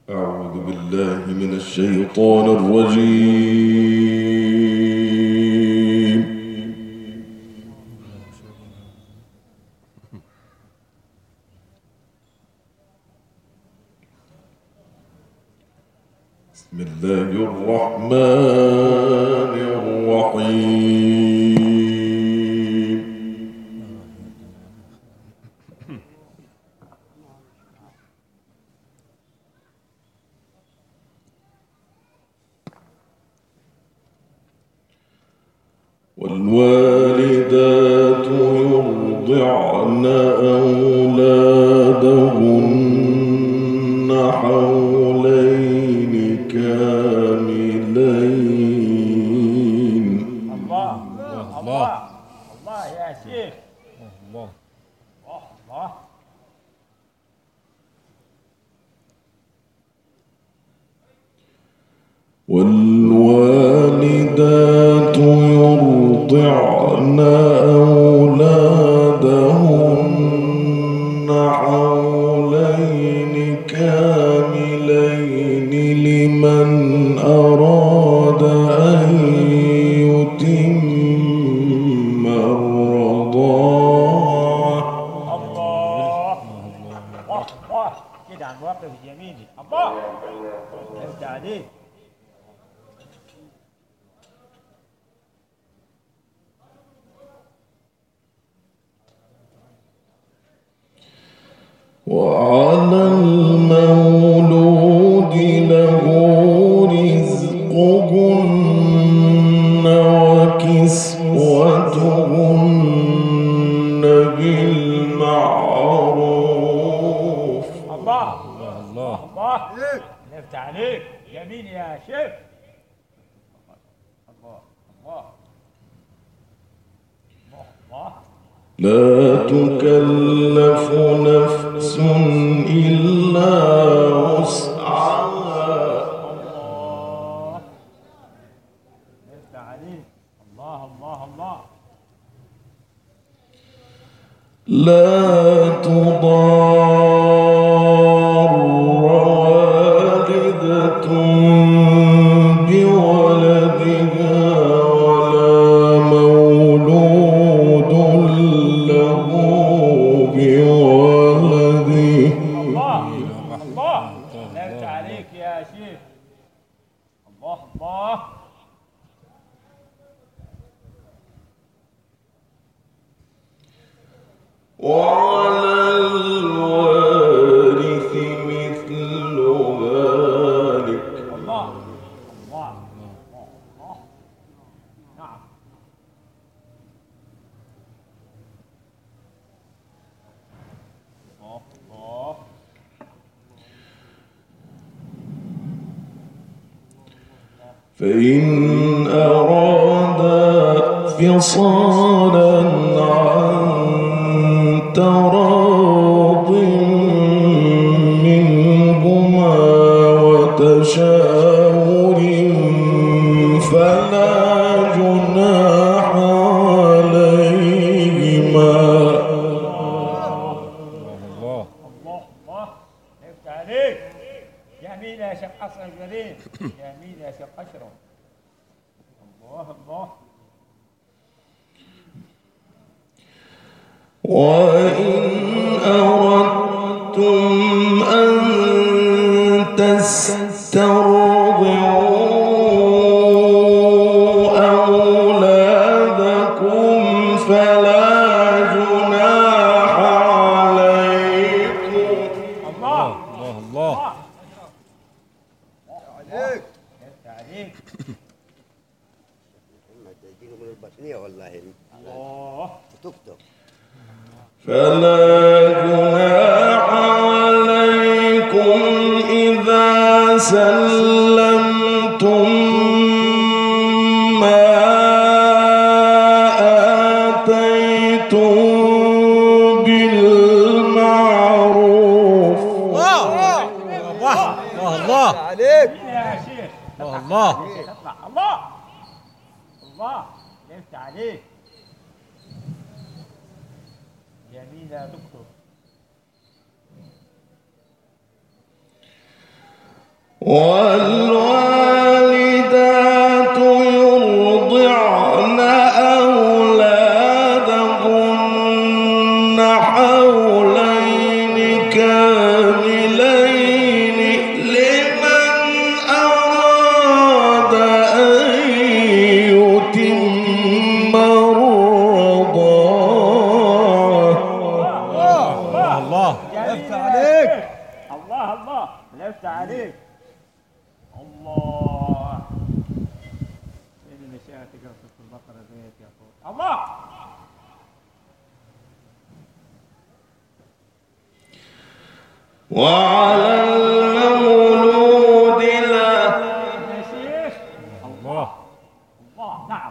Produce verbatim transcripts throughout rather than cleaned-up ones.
أعوذ بالله من الشيطان الرجيم. بسم الله الرحمن الرحيم. والوالدات يرضعن أولادهن حولين كاملين. الله الله الله يا شيخ. الله الله والوالدات يرضعن أولادهن حولين كاملين لمن أراد أن يتم الرضاعة. الله الله كده عن موقف يميني. الله ارجع عليه. وعلى المولود له رزقهن وكسوتهن بالمعروف. الله الله الله ارجع عليك يمين يا شيخ. الله الله الله لا تكلف نفس إلا وسعها. الله ارجع عليك. الله الله الله لا تضار والدة بولدها ولا مولود له بولده. الله الله ارجع عليك يا شيخ. الله الله وعلى الوارث مثل ذلك. الله الله الله نعم. الله الله فإن أرادا فصالا عن تراض منهما وتشاور فلا جناح عليهما. الله الله الله ارجع عليك يمين يا شيخ حسن الجليل. يمين يا شيخ أشرف. الله الله وإن أردتم أن تسترضعوا أولادكم فلا جناح عليكم. الله الله الله عليك ارجع عليك. تجيله من البطنية والله الله تكتب. فلا جناح عليكم إذا سلمتم ما آتيتم بالمعروف. الله الله عليك يا شيخ. الله اطلع. الله الله ارجع عليك يمين يا دكتور. والوالدات يرضعن أولادهن حولين كاملين لمن أراد أن يتم الرضاعة. الله لفت عليك. الله الله لفت عليك. الله فين الاشياء تقرا في البقره زيت يا اخوي. الله وعلى المولود له يا شيخ. الله الله نعم.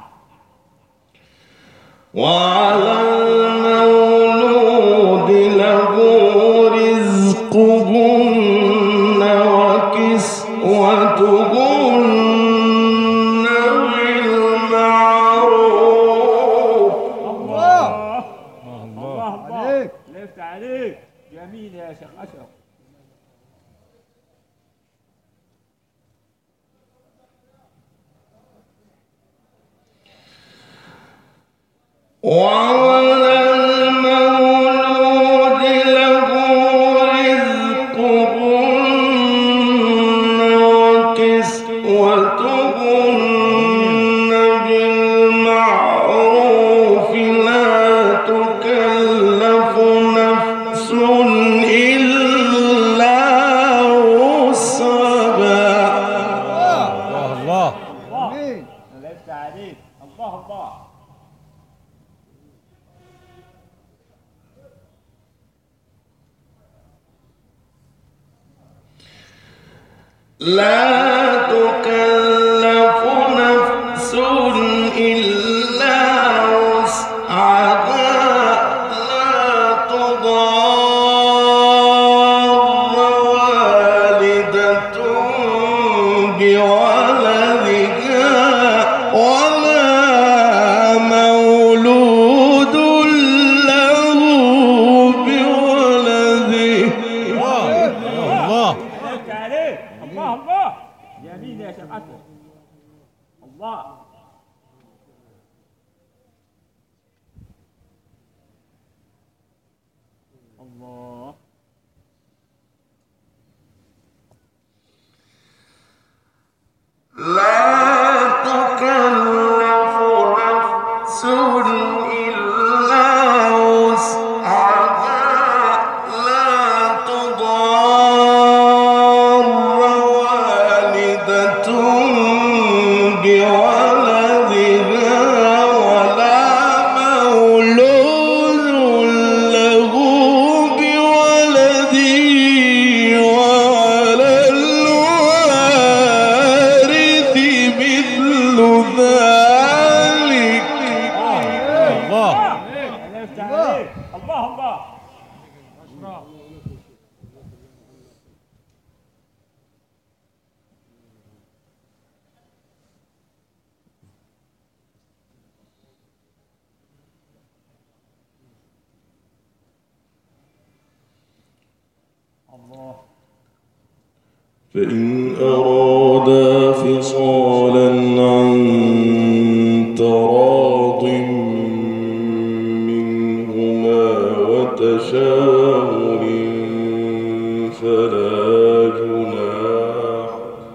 وعلى المولود له رزقهن وكسوتهن بالمعروف. الله الله الله الله لفت عليك. جميل يا شيخ اشرف. وعلى المولود له رزقهن وكسوتهن بالمعروف لا تكلف نفس إلا وسعها. الله الله لفت عليك. الله الله لا تكلف نفس إلا وسعها لا تضار والدة بولدها ولا مولود له بولده. الله لفت عليك. الله الله جميل يا شيخ اشرف. الله الله لا تكلف نفس إلا وسعها لا تضار والدة بولدها ولا مولود له بولده وعلى الوارث مثل ذلك. الله لفت عليك. الله الله الله فإن أرادا فصالا عن تراض منهما وتشاور فلا جناح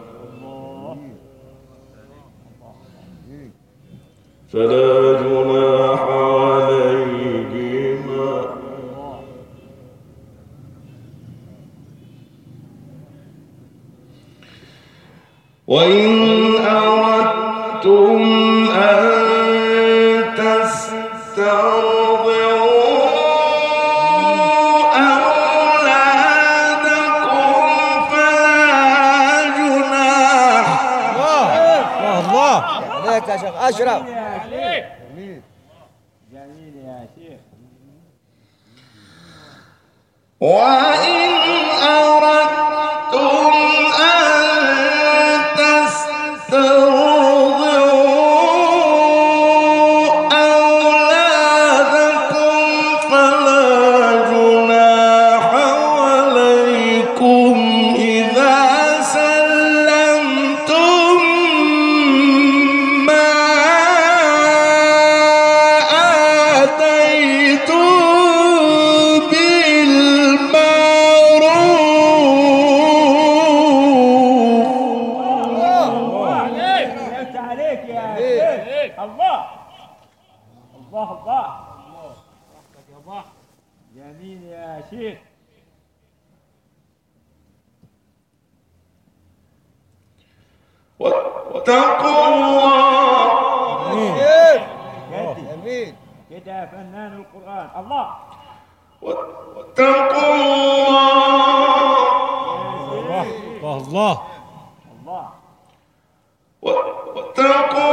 فلا جناح عليهما وإن أردتم أن تسترضعوا أولادكم فلا جناح. الله عليك يا شيخ أشرف. يا شيخ. جميل يا شيخ. وإن أردتم أن تسترضعوا أولادكم فلا جناح عليكم إذا سلمتم شيخ. واتقوا الله جميل جدي جميل كده فنان القرآن. الله واتقوا الله الله الله الله واتقوا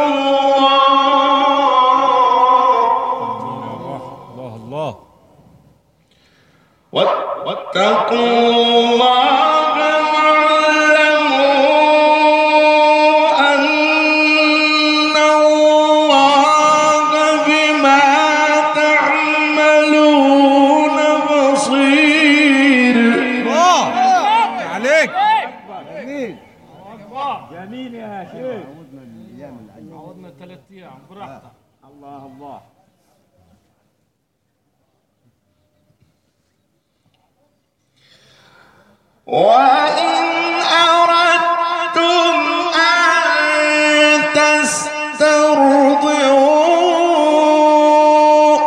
الله الله الله واتقوا الله واعلموا أن الله بما تعملون بصير. الله عليك جميل جميل يا شيخ. عوضنا ثلاث ايام براحتك. الله الله وإن أردتم أن تسترضعوا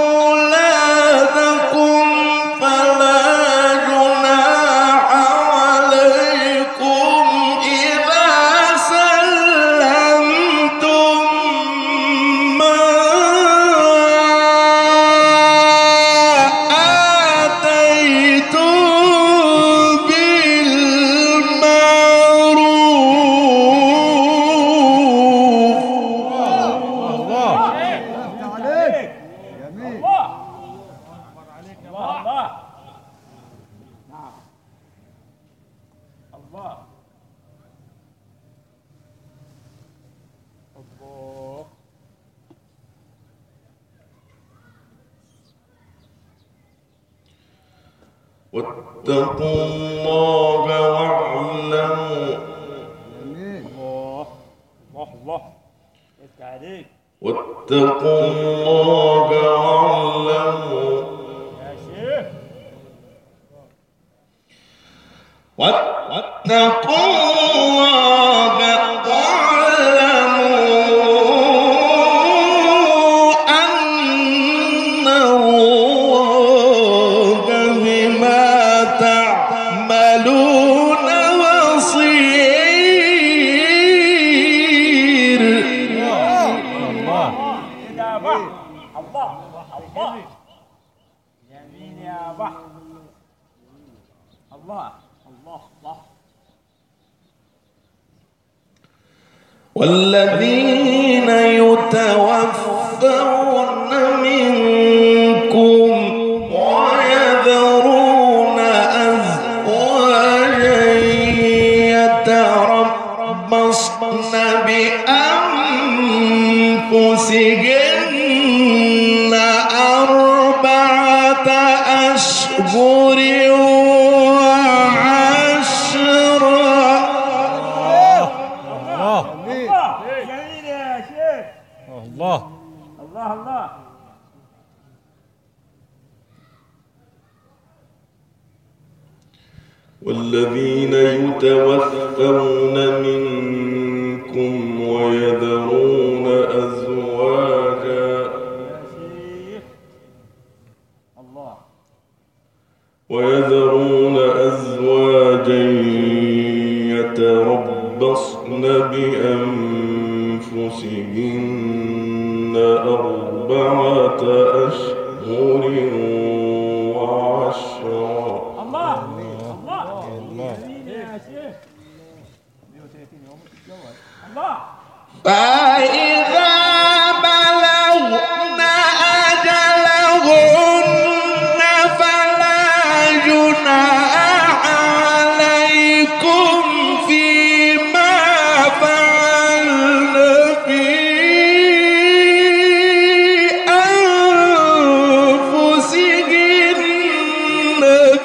أولادكم فلا جناح عليكم إذا سلمتم ما آتيتم الله عليك جميل الله الله الله. نعم الله الله واتقوا الله واعلموا جميل الله الله الله. يفتح عليك واتقوا الله واعلموا يا شيخ. واتقوا الله واعلموا أن الله بما تعملون بصير. الله يا بحر الله الله. جميل يا بحر. الله الله الله. والذين يتوفون منكم ويذرون أزواجا يتربصن بأنفسهن أربعة أشهر وعشرا. الله الله جميل يا شيخ. الله الله الله. والذين يتوفون منكم ويذرون أزواجا يا شيخ. الله ويذرون أزواجا يتربصن بأنفسهن أربعة أشهر وعشرا. الله الله. جميل يا شيخ. مئة وثلاثين يوم تتجوز. الله فإذا بلغن أجلهن فلا جناح عليكم فيما فعلن في أنفسهن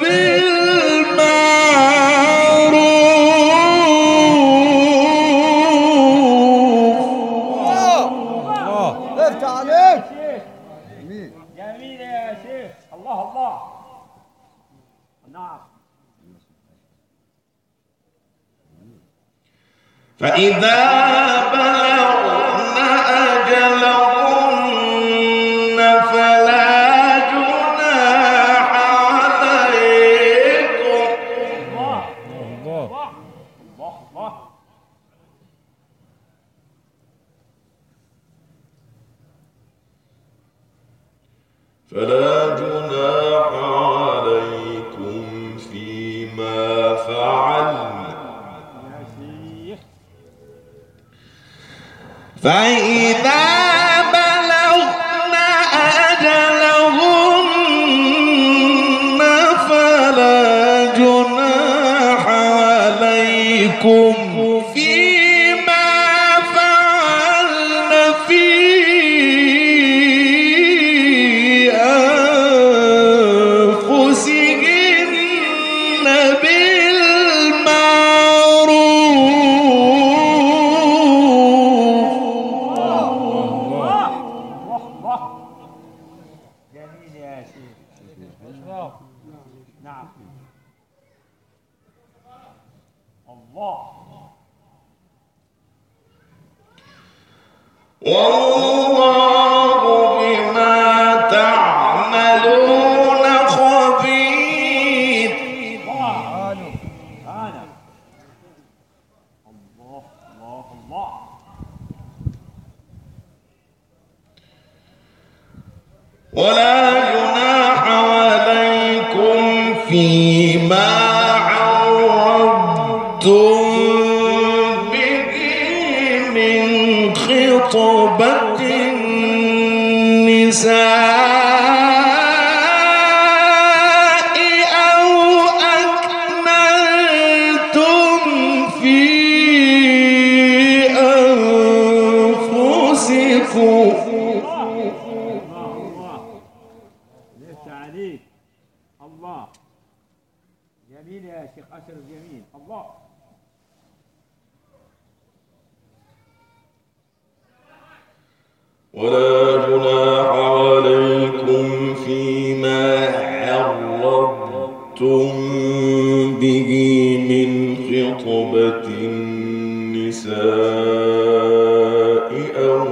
بالمعروف. الله افتح عليك شيخ. جميل جميل يا شيخ. الله الله. نعم فإذا بلغن أجلهن فلا جناح عليكم جناح عليكم فيما فعلن يا شيخ فإذا بلغن أجلهن فلا جناح عليكم فيما فعلن في أنفسهن بالمعروف. الله الله جميل يا شيخ اشرف نعم الله والله بما تعملون خبير. قالوا أنا الله الله الله ولا جناح عليكم فيما عرضتم به من خطبة النساء أو أكننتم في أنفسكم. الله ليس عليك الله جميل يا شيخ أشرف جميل الله ولا جناح عليكم فيما عرضتم به من خطبة النساء أو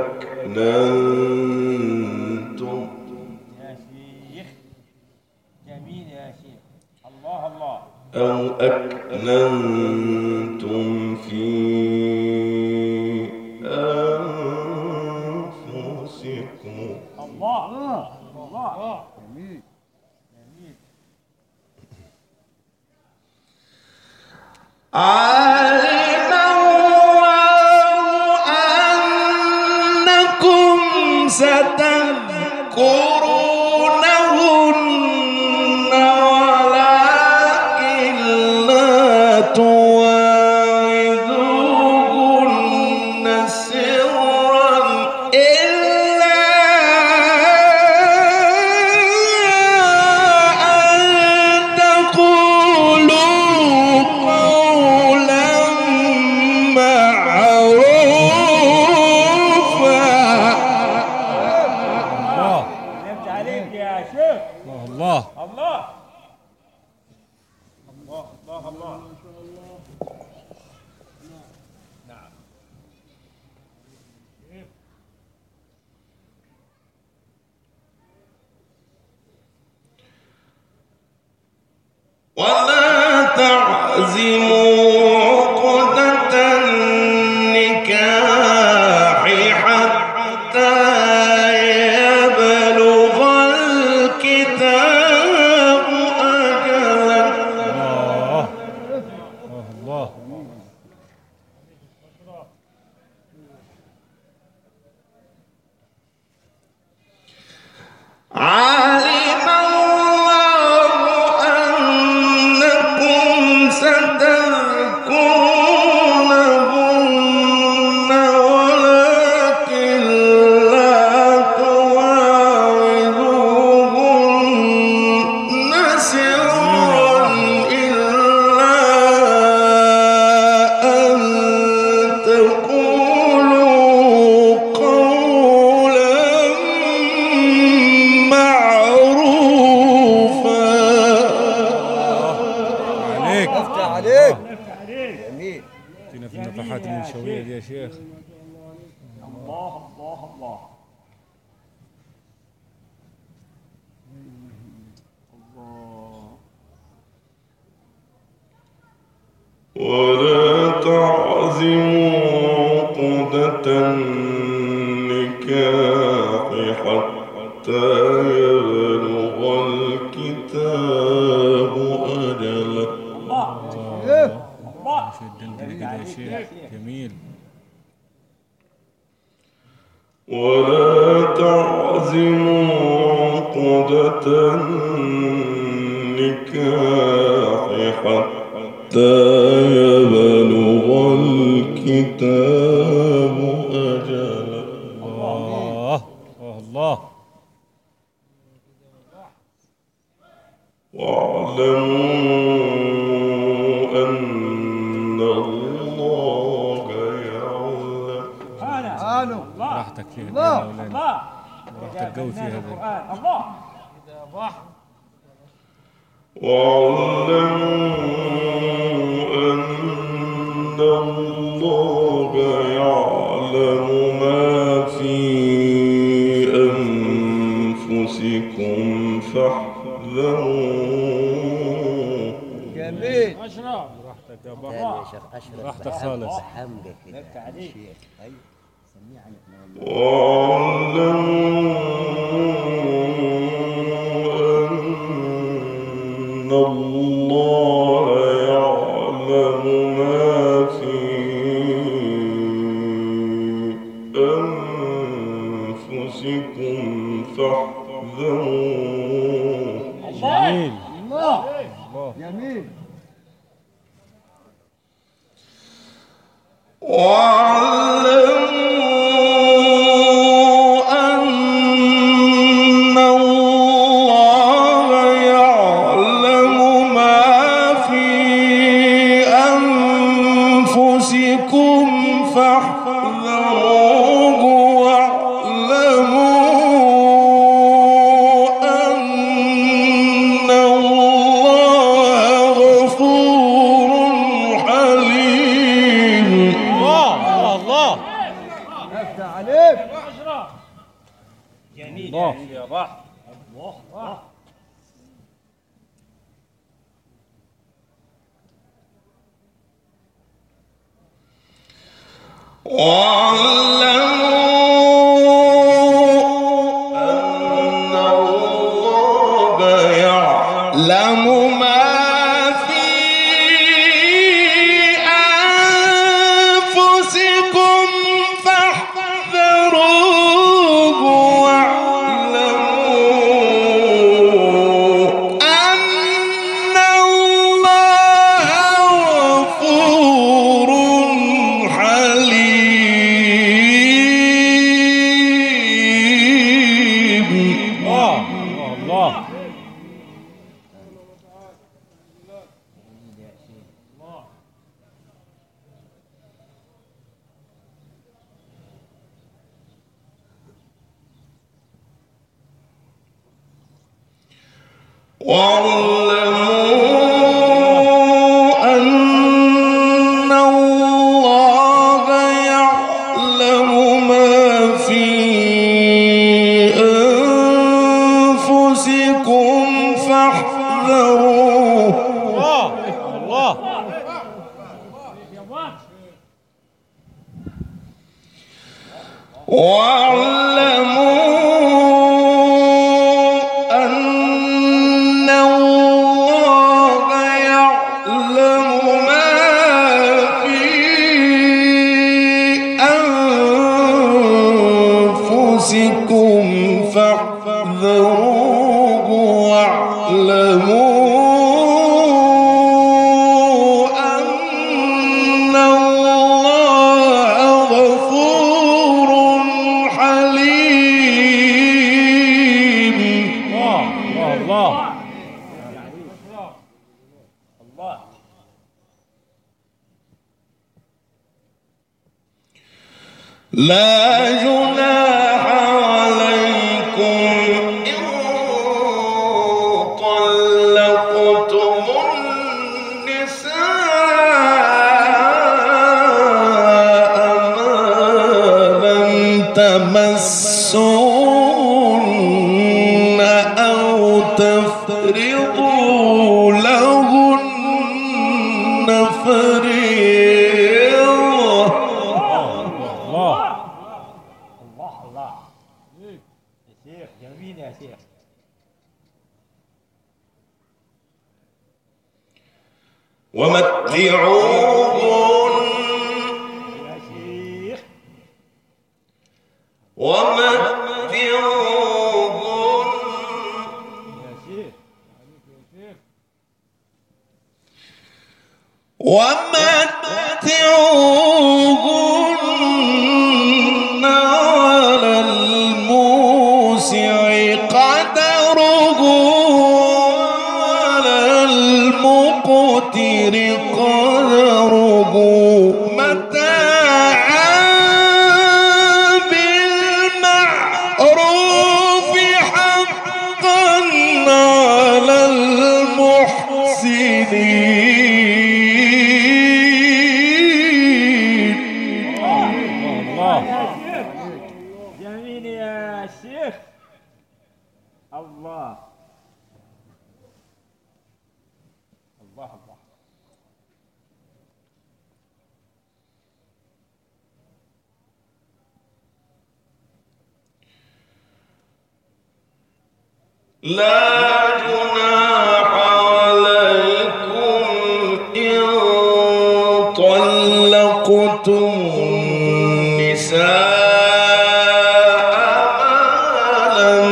أكننتم يا شيخ جميل يا شيخ الله الله أو أكننتم في أنفسكم. الله الله جميل. جميل علم الله أنكم ستذكرونهن ولكن لا تواعدوهن سرا إلا أن تقولوا قولا معروفا. الله نمت عليك يا شيخ الله الله الله الله الله نعم ولا تعزموا عقدة النكاح حتى يبلغ الكتاب أجله. الله الله علم الله أنكم ستذكرونهن ولكن لا تواعدوهن سرا إلا أن تقولوا قولا معروفا. عليك افتح عليك. نمت عليك جميل. فينا في النفحات المنشوية دي يا شيخ. الله الله الله الله ولا تعزموا عقدة النكاح حتى يبلغ ولا تعزموا عقدة النكاح حتى يبلغ الكتاب أجله. الله الله. واعلموا أن الله يعلم. تعالوا راحتك فيها الله. يا مولانا. الله راحتك قوي فيها دي. القرآن الله واعلموا أن الله يعلم ما في أنفسكم فاحذروا. جميل اشرف راحتك يا تاني بابا. يا شيخ اشرف راحتك بحمد- خالص. بحمدك كده لك عليك. شيخ. ايوه سميه عن احنا واعلموا أن الله يعلم ما في أنفسكم فاحذروا. جميل. الله الله. جميل واعلموا أن الله يعلم ما في أنفسكم فاحذروه. واعلموا أن الله غفور حليم. الله الله. افتح عليك اشرف جميل الله. جميل يا راح الله الله واعلموا أن الله يعلم ما في أنفسكم فاحذروه. واعلموا أن الله غفور حليم. الله الله. واعلموا أن الله يعلم ما في أنفسكم فاحذروه. الله الله. واعلموا أن الله يعلم ما في أنفسكم فاحذروه. واعلموا أن الله غفور حليم. الله الله. الله لا جناح عليكم إن طلقتم النساء ما لم تمسوهن أو تفرضوا لهن فريضة. الله الله الله يا شيخ جميل يا شيخ ومتعوهن يا شيخ ومتعوهن ومتعوهن على الموسع قدره وعلى المقتر قدره متاعا بالمعروف حقا على المحسنين. جميل يا شيخ. الله الله الله. لا جناح عليكم إن طلقتم النساء ما لم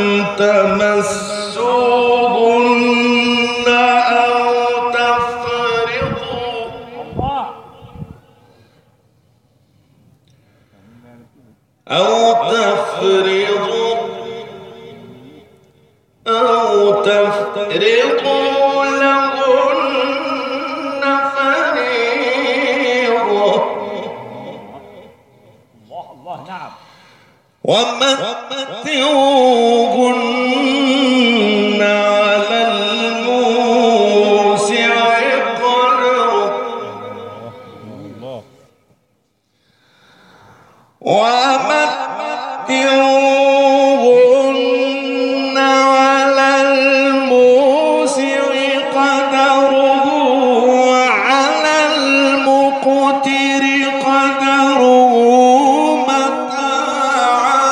تمسوهن أو تفرضوا الله أو تفرضوا أو تفرضوا لهن فريضة. الله الله. نعم. ومتعوهن على الموسع قدره الله ومتعوهن على الموسع قدره وعلى المقتر قدره متاعا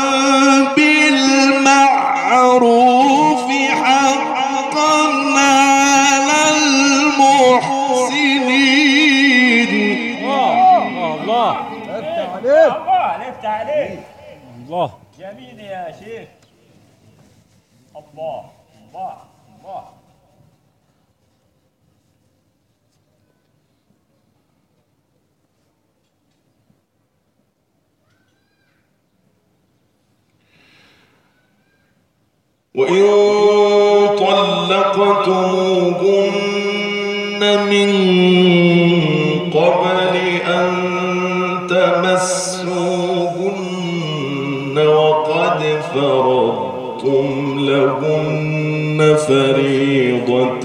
بالمعروف حقا على المحسنين. الله الله افتح عليك. الله نفتح عليك. الله. جميل يا شيخ. الله الله الله. وإن طلقتموهن من قبل أن تمسوهن وقد فرضتم لهن فريضة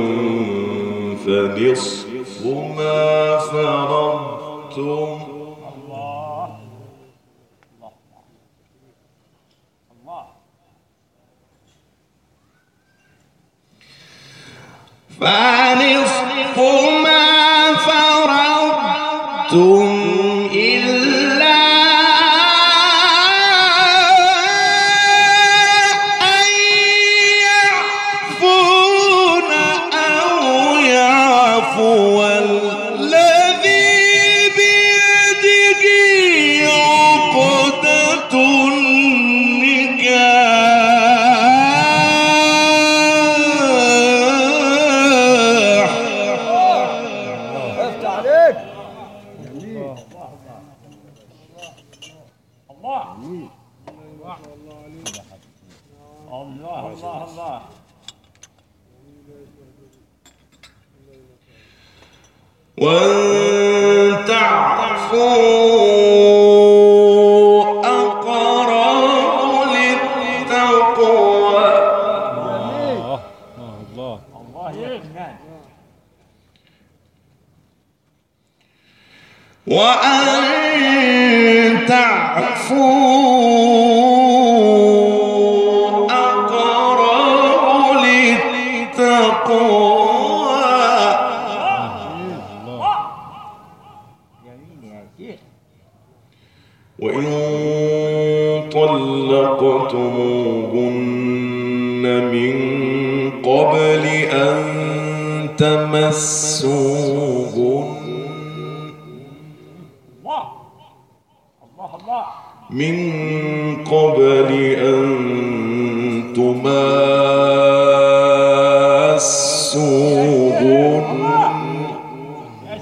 فنصف ما فرضتم الله الله الله. فنصف ما فرضتم إلا أن يعفون أو يعفو الذي بيده عقدة النكاح. افتح عليك. الله الله الله الله. وأن تعفوا أقرب للتقوى. الله الله الله يا فنان. وأن تعفوا أقرب للتقوى. جميل يا شيخ. وإن طلقتموهن من قبل أن تمسوهن الله الله الله. من قبل أن تمسوهن يا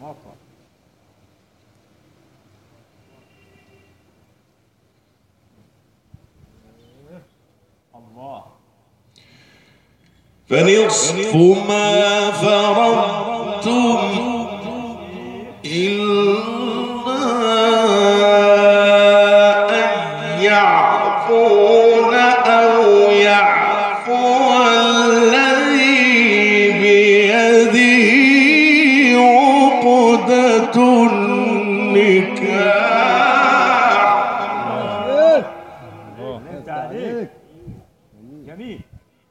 الله. فنصف ما فرضتم إلا أن يعفون أو يعفو الذي بيده عقدة النكاح. فهمت عليك. جميل.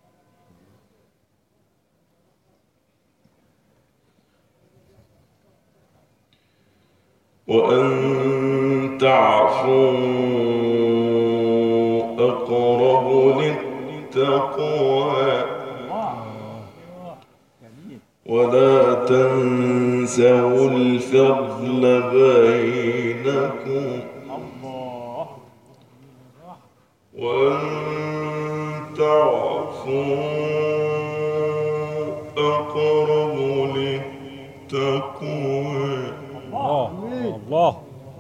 وأن تعفوا أقرب للتقوى ولا تنسوا الفضل بينكم وأن تعفوا أقرب للتقوى الله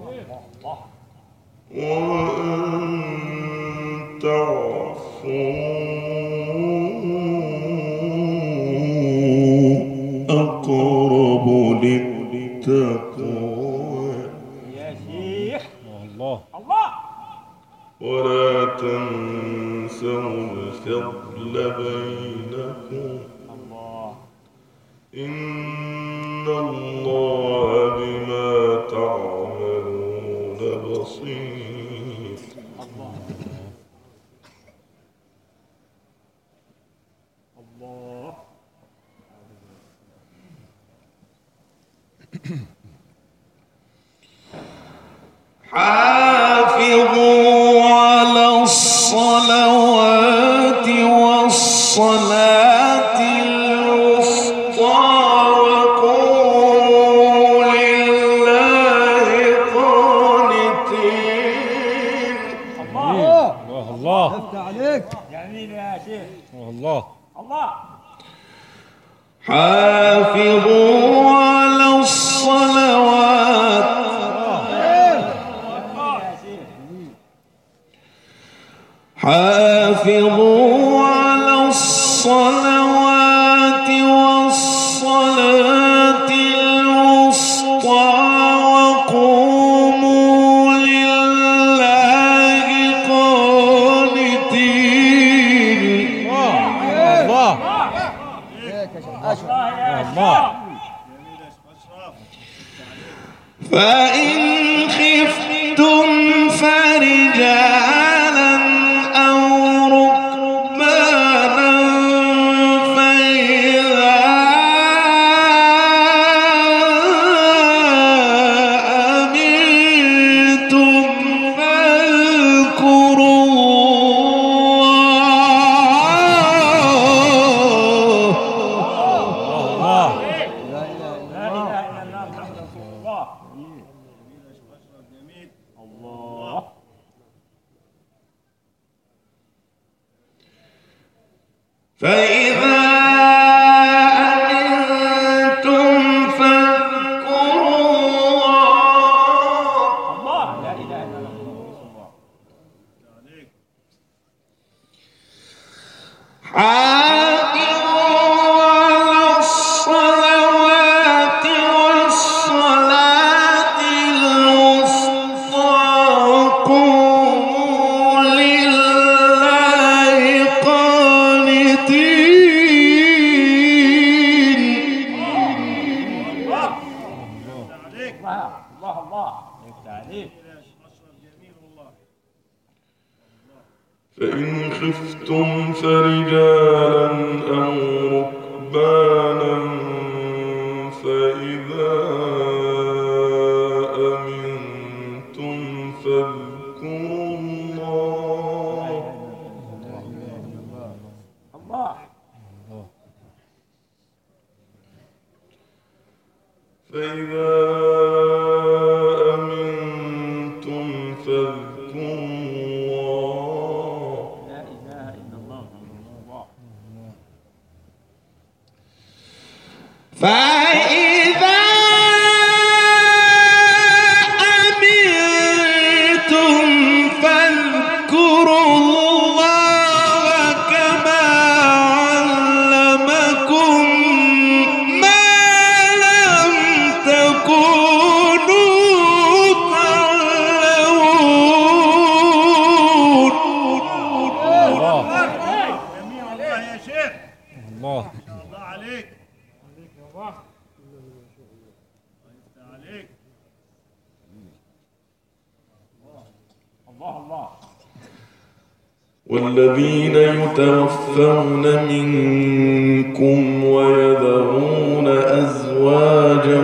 وأن تعفوا أقرب للتقوى يا شيخ. الله الله. ولا تنسوا الفضل بينكم الله. إن الله بما تعملون بصير. الله. الله. حافظوا على الصلوات والصلاة الوسطى وقوموا لله قانتين. الله. الله الله افتح عليك. جميل يا شيخ. الله الله. حافظوا على الصلوات حافظوا على الصلوات والصلاة الوسطى وقوموا لله قانتين. الله عليك يا شيخ اشرف. الله فإن خفتم فرجالا أو ركبانا فإذا أمنتم فاذكروا الله. لا إله إلا الله محمد رسول الله. الله. فإذا أمنتم فاذكروا الله. الله. لا إله إلا الله محمد رسول الله. حافظوا على الصلوات والصلاة الوسطى وقوموا لله قانتين. الله. الله. الله. يفتح عليك. فإن خفتم فرجالا أو ركبانا فإذا أمنتم فاذكروا الله. الله. فإذا أمنتم فاذكروا الله. لا إله إلا الله محمد رسول الله. فإذا والذين يتوفون منكم ويذرون أزواجا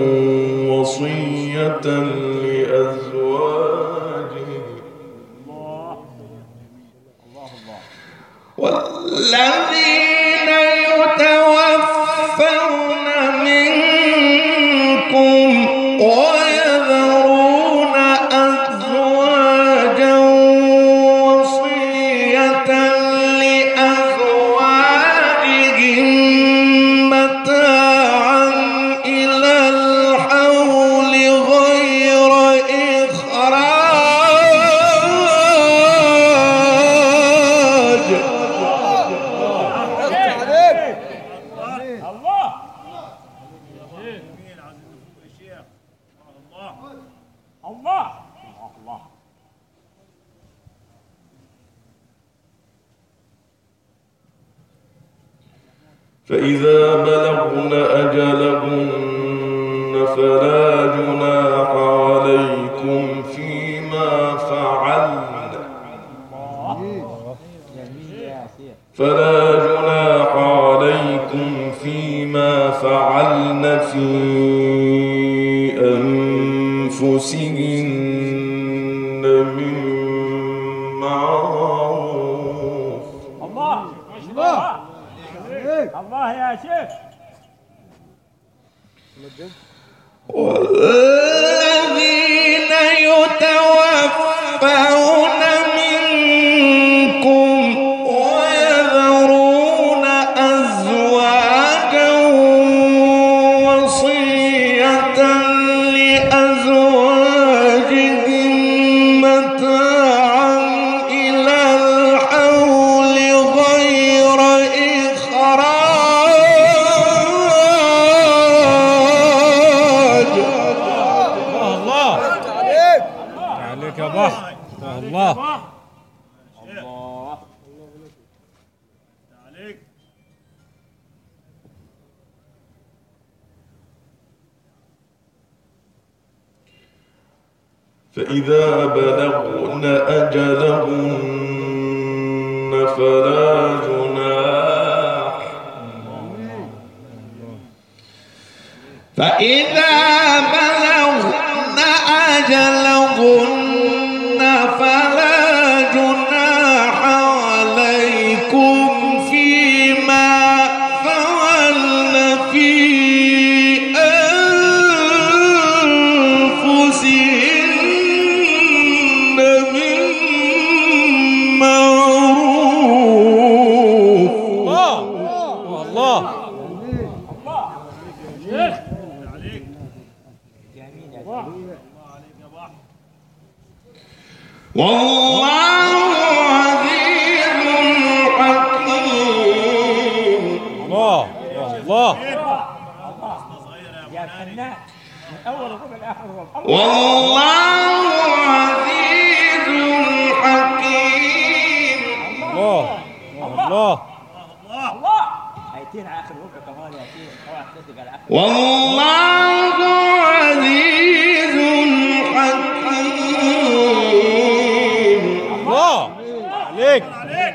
وصية لأزواجهم والذين يتوفون منكم ويذرون أزواجا وصية لأزواجهم متاعا إلى الحول غير إخراج. الله الله الله. فإذا بلغن أجلهن فلا جناح عليكم فيما فعلن فلا جناح عليكم فيما فعلن في أنفسهن من معروف. الله الله الله يا شيخ. والذين يتوفون منكم ويذرون أزواجا وصية لأزواجهم متاعا إلى الحول غير إخراج. الله عليك يا بحر. الله الله عليك. فإذا بلغن أجلهن فلا جناح فإذا بلغن أجلهن فلا جناح عليكم فيما فعلن في أنفسهن من معروف. الله الله شيخ. والله عزيز حكيم. الله الله يا فنان من اول ربع لاخر ربع. والله عزيز حكيم. الله الله الله هيتين على اخر ربع كمان يا شيخ. اوعى تصدق على اخر. والله عزيز حكيم. الله عليك.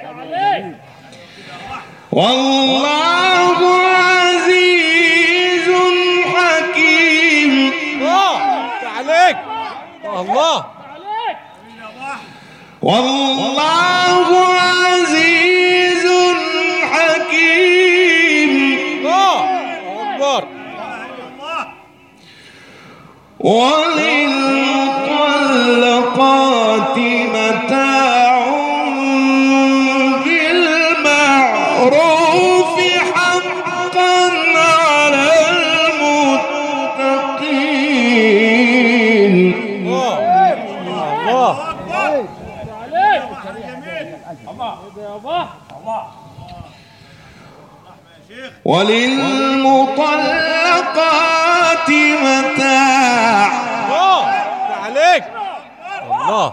والله عزيز حكيم. الله عليك. الله والله عزيز حكيم. الله أكبر. وللمطلقات متاع بالمعروف حقا على المتقين. الله الله وللمطلقات متاع الله عليك. الله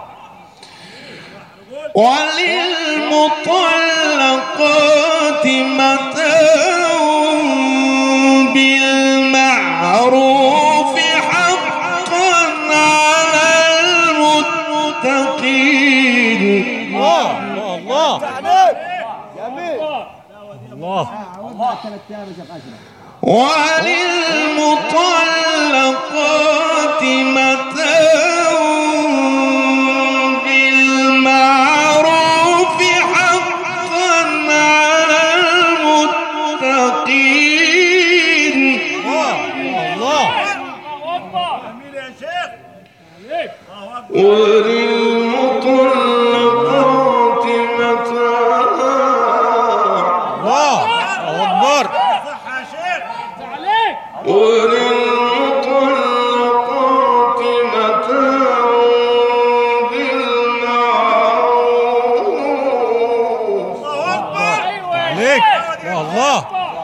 وللمطلقات متاع بالمعروف حقا على المتقين. الله الله الله عوضنا ثلاث ايام يا شيخ اشرف. وللمطلقات متاع بالمعروف حقا على المتقين. الله جميل يا شيخ. عليك. وللمطلقات متاع. الله أكبر صح يا شيخ. عليك. وللمطلقات متاع بالمعروف. عليك يا الله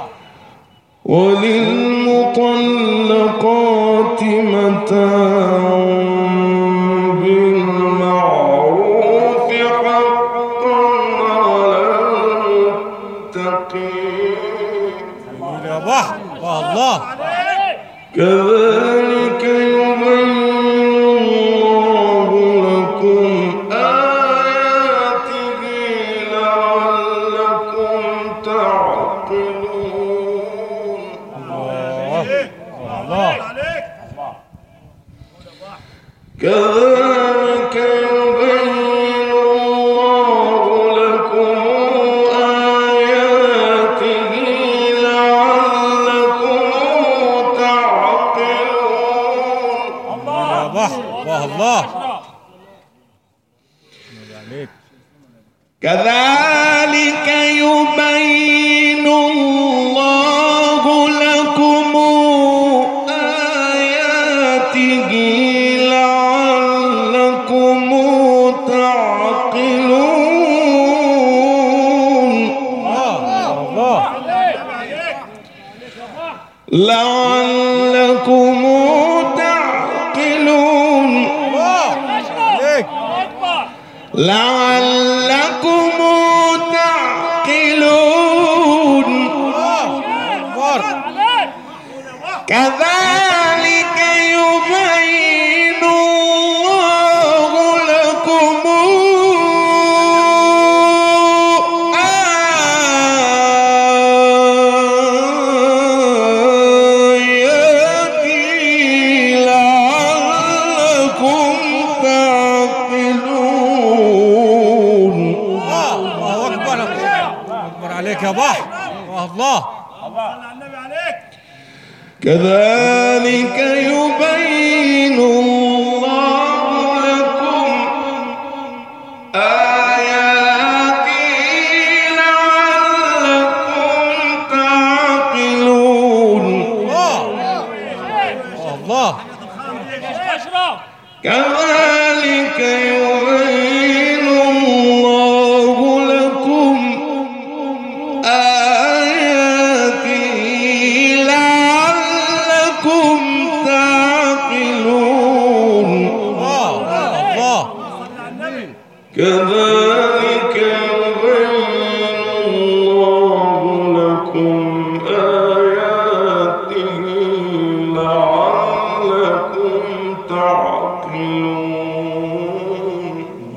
وللمطلقات متاع بالمعروف حقا على المتقين. يا بحر يا الله كذلك يبين الله لكم آياته لعلكم تعقلون. الله عليك. كذلك يبين الله لكم آياته لعلكم تعقلون. يا بحر يا الله عليك كذلك يبين الله لكم آياته لعلكم تعقلون. الله لعلكم تعقلون. عليك لعلكم تعقلون. أكبر كذلك يبين الله لكم آياته لعلكم تعقلون. الله أكبر أكبر عليك يا بحر يا الله صلى على النبي عليك. كذلك يبين الله لكم آياته لعلكم تعقلون. الله اشرف. كذلك يبين الله لكم آياته لعلكم تعقلون. الله كذلك يبين الله لكم آياته لعلكم تعقلون.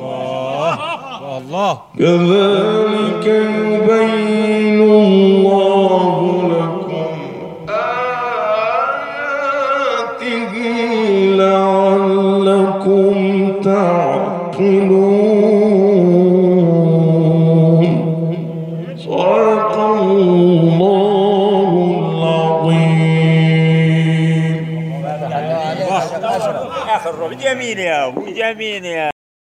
الله كذلك يبين الله لكم آياته لعلكم تعقلون. صدق الله العظيم. اخر جميل يا ابو جميل يا